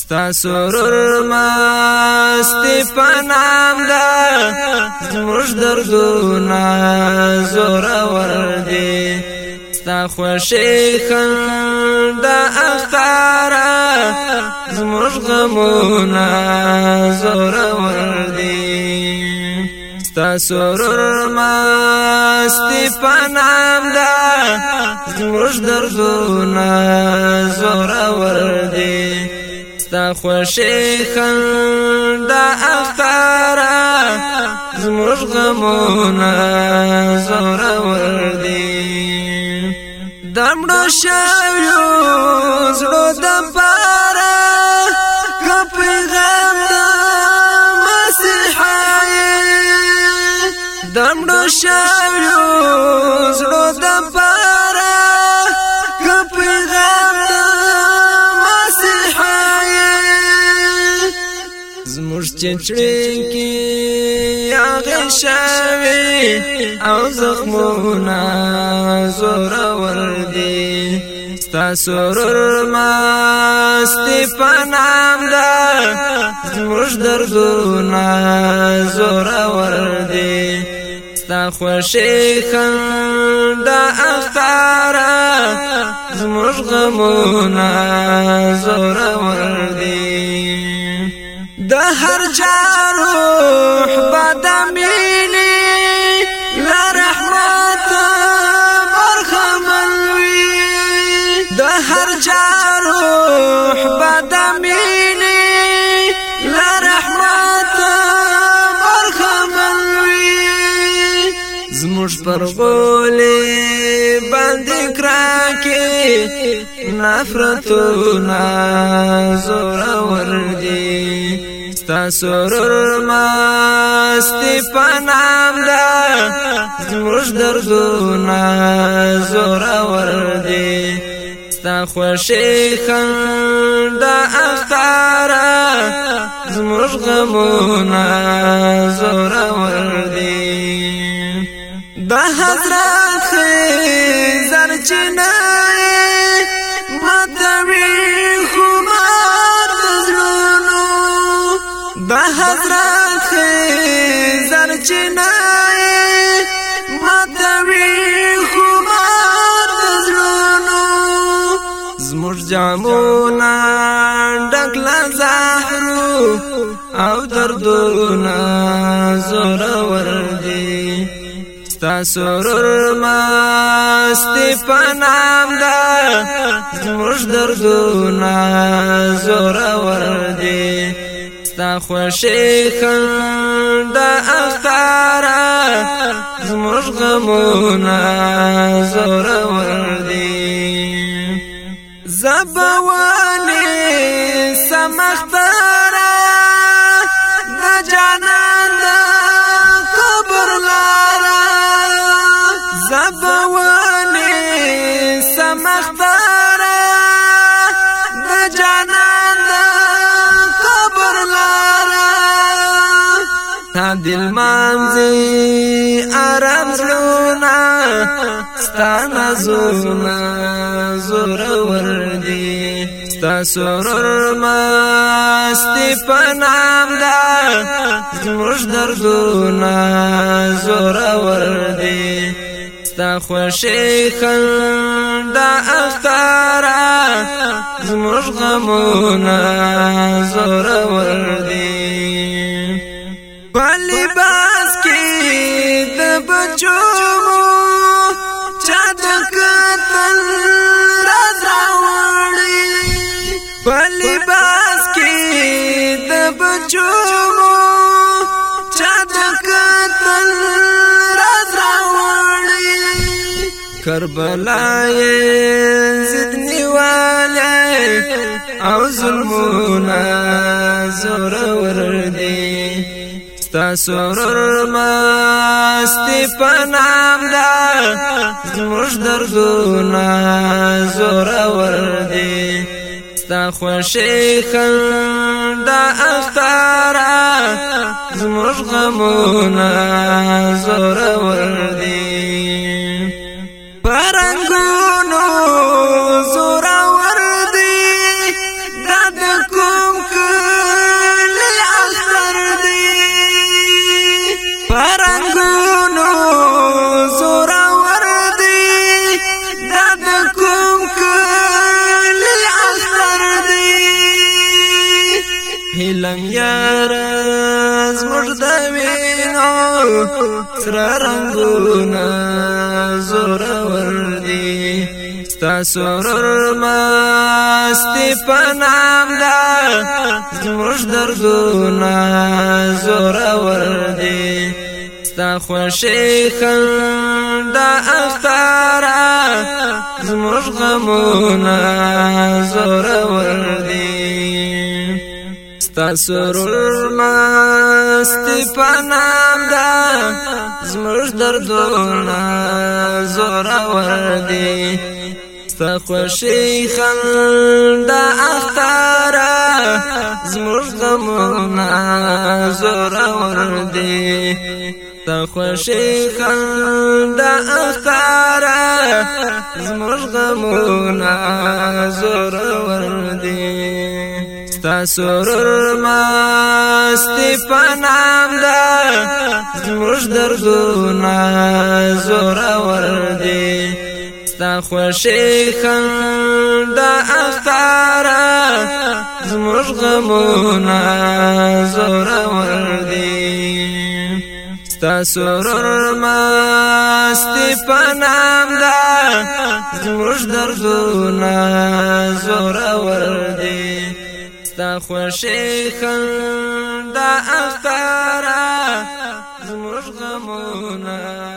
ستا سرور مستی پنام دا زموږ دردونه زورور دي ستا خوښي خندا اختاره زموږ غمونه زورور دي ستا سرور مستی پنام دا زموږ دردونه زورور دي ستا خوښي خندا اختاره زموږ غمونه زورور دي د مړو شویو زړو دپاره که پیغام د مسیحا یې د مړو شویو زړو دپاره که پیغام د مسیحا یې زموږ چنچړکې هغې شوي او زخمونه زورور دي ستا سرور مستی پنام دا زموږ دردونه زورور دي ستا خوښي خندا اختاره زموږ غمونه زورور دي د هر چا روح بد مینې له رحمته برخمن وي د هر چا روح بد مینې له رحمته برخمن وي زموږ پر غولې باندې کراکې نفرتونه زورور دي ستا سرور مستی پنام دا زموږ دردونه زورور دي ستا خوښي خندا اختاره زموږ غمونه زورور دي د حضرت خیزر چینای ماتوي خمار د زړونو د حضرت خیزر چینای ماتوي خمار د زړونو زموږ جامونه ډک له زهرو او دردونه زورور دي ستا سرور مستی پنام دا زموږ دردونه زورور دي ستا خوښي خندا اختاره زموږ غمونه زورور دي زبوانې سمختاره د جانان د قبر لاره زبوانې سمختاره د جانان د قبر لاره تا دل مانځي آرام زړونه ستا نازونه زورور دي ستا سرور مستی پنام دا زموږ دردونه زورور دي ستا خوښي خندا اختاره زموږ غمونه زورور دي په لباس کې د بچو چا د قتل راز راوړي په لباس کې د بچو چا د قتل راز راوړي کربلا یې ضد نیوالی او ظلمونه زورور دي ستا سرور مستی پنام دا زموږ دردونه زورور دي ستا خوښي خندا اختاره زموږ غمونه زورور دي پرنګونو زورور دي دا د کوم هلم یار زموږ د وینو سره رنګونه زورور دي ستا سرور مستی په نام ده زموږ دردونه زورور دي ستا خوښۍ خندا اختاره زموږ غمونه زورور دي ستا سرور مستی په نام ده زموږ دردونه زورور دي ستا خوښۍ خندا اختاره زموږ غمونه زورور دي ستا خوښۍ خندا اختاره زموږ غمونه زورور دي ستا سرور مستی په نام ده زموږ دردونه زورور دي ستا خوښۍ خندا اختاره زموږ غمونه زورور دي ستا سرور مستی په نام ده زموږ دردونه زورور دي ستا خوښۍ خندا اختاره زموږ غمونه